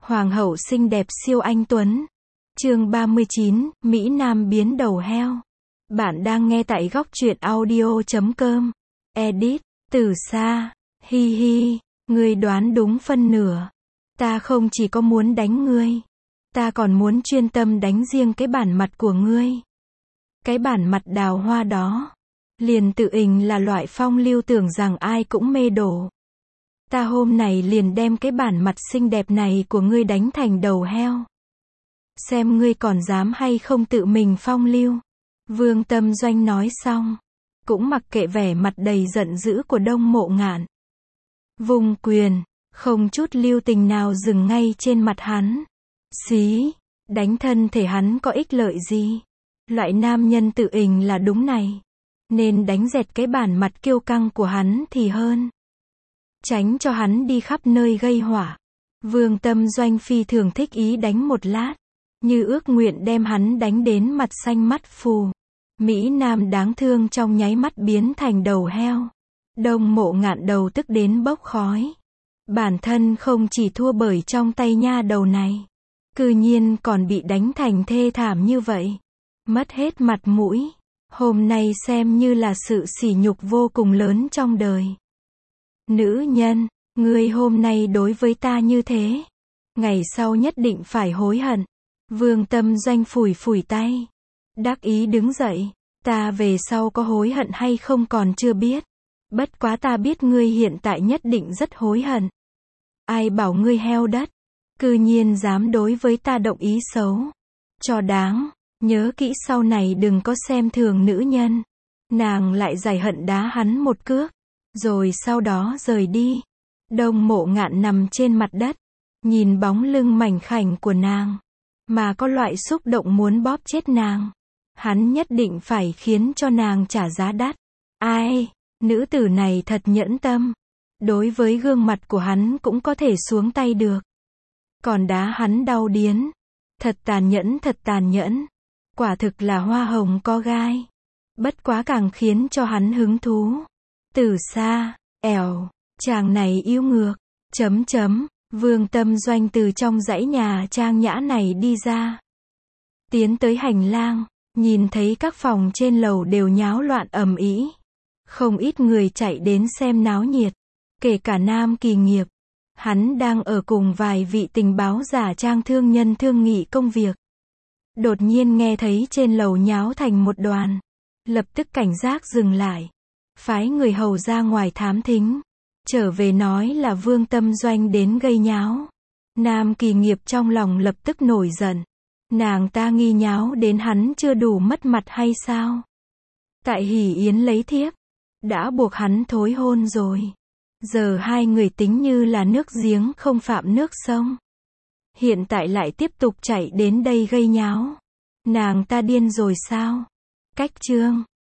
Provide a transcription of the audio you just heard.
Hoàng hậu xinh đẹp siêu anh tuấn. Chương 39, Mỹ Nam biến đầu heo. Bạn đang nghe tại góc truyện audio.com. Edit, từ xa. Hi hi, ngươi đoán đúng phân nửa. Ta không chỉ có muốn đánh ngươi, ta còn muốn chuyên tâm đánh riêng cái bản mặt của ngươi. Cái bản mặt đào hoa đó, liền tự ình là loại phong lưu tưởng rằng ai cũng mê đổ. Ta hôm này liền đem cái bản mặt xinh đẹp này của ngươi đánh thành đầu heo. Xem ngươi còn dám hay không tự mình phong lưu. Vương Tâm Doanh nói xong, cũng mặc kệ vẻ mặt đầy giận dữ của Đông Mộ Ngạn. Vung quyền, không chút lưu tình nào dừng ngay trên mặt hắn. Xí, đánh thân thể hắn có ích lợi gì? Loại nam nhân tự ình là đúng này, nên đánh dẹt cái bản mặt kiêu căng của hắn thì hơn. Tránh cho hắn đi khắp nơi gây họa. Vương Tâm Doanh phi thường thích ý đánh một lát, như ước nguyện đem hắn đánh đến mặt xanh mắt phù. Mỹ Nam đáng thương trong nháy mắt biến thành đầu heo. Đông Mộ Ngạn đầu tức đến bốc khói. Bản thân không chỉ thua bởi trong tay nha đầu này, cư nhiên còn bị đánh thành thê thảm như vậy. Mất hết mặt mũi. Hôm nay xem như là sự sỉ nhục vô cùng lớn trong đời. Nữ nhân, ngươi hôm nay đối với ta như thế, ngày sau nhất định phải hối hận. Vương Tâm Doanh phủi phủi tay, đắc ý đứng dậy. Ta về sau có hối hận hay không còn chưa biết. Bất quá ta biết ngươi hiện tại nhất định rất hối hận. Ai bảo ngươi heo đất, cư nhiên dám đối với ta động ý xấu. Cho đáng, nhớ kỹ sau này đừng có xem thường nữ nhân. Nàng lại giải hận đá hắn một cước, rồi sau đó rời đi. Đông Mộ Ngạn nằm trên mặt đất, nhìn bóng lưng mảnh khảnh của nàng, mà có loại xúc động muốn bóp chết nàng. Hắn nhất định phải khiến cho nàng trả giá đắt. Ai, nữ tử này thật nhẫn tâm. Đối với gương mặt của hắn cũng có thể xuống tay được. Còn đá hắn đau điến. Thật tàn nhẫn, thật tàn nhẫn. Quả thực là hoa hồng có gai. Bất quá càng khiến cho hắn hứng thú. Từ xa, ẻo, chàng này yêu ngược. Vương Tâm Doanh từ trong dãy nhà trang nhã này đi ra. Tiến tới hành lang, nhìn thấy các phòng trên lầu đều nháo loạn ầm ĩ. Không ít người chạy đến xem náo nhiệt, kể cả Nam Kỳ Nghiệp. Hắn đang ở cùng vài vị tình báo giả trang thương nhân thương nghị công việc. Đột nhiên nghe thấy trên lầu nháo thành một đoàn, lập tức cảnh giác dừng lại, phái người hầu ra ngoài thám thính, trở về nói là Vương Tâm Doanh đến gây nháo. Nam Kỳ Nghiệp trong lòng lập tức nổi giận. Nàng ta nghi nháo đến hắn chưa đủ mất mặt hay sao? Tại Hỷ Yến lấy thiếp, đã buộc hắn thối hôn rồi. Giờ hai người tính như là nước giếng không phạm nước sông. Hiện tại lại tiếp tục chạy đến đây gây nháo. Nàng ta điên rồi sao? Cách chương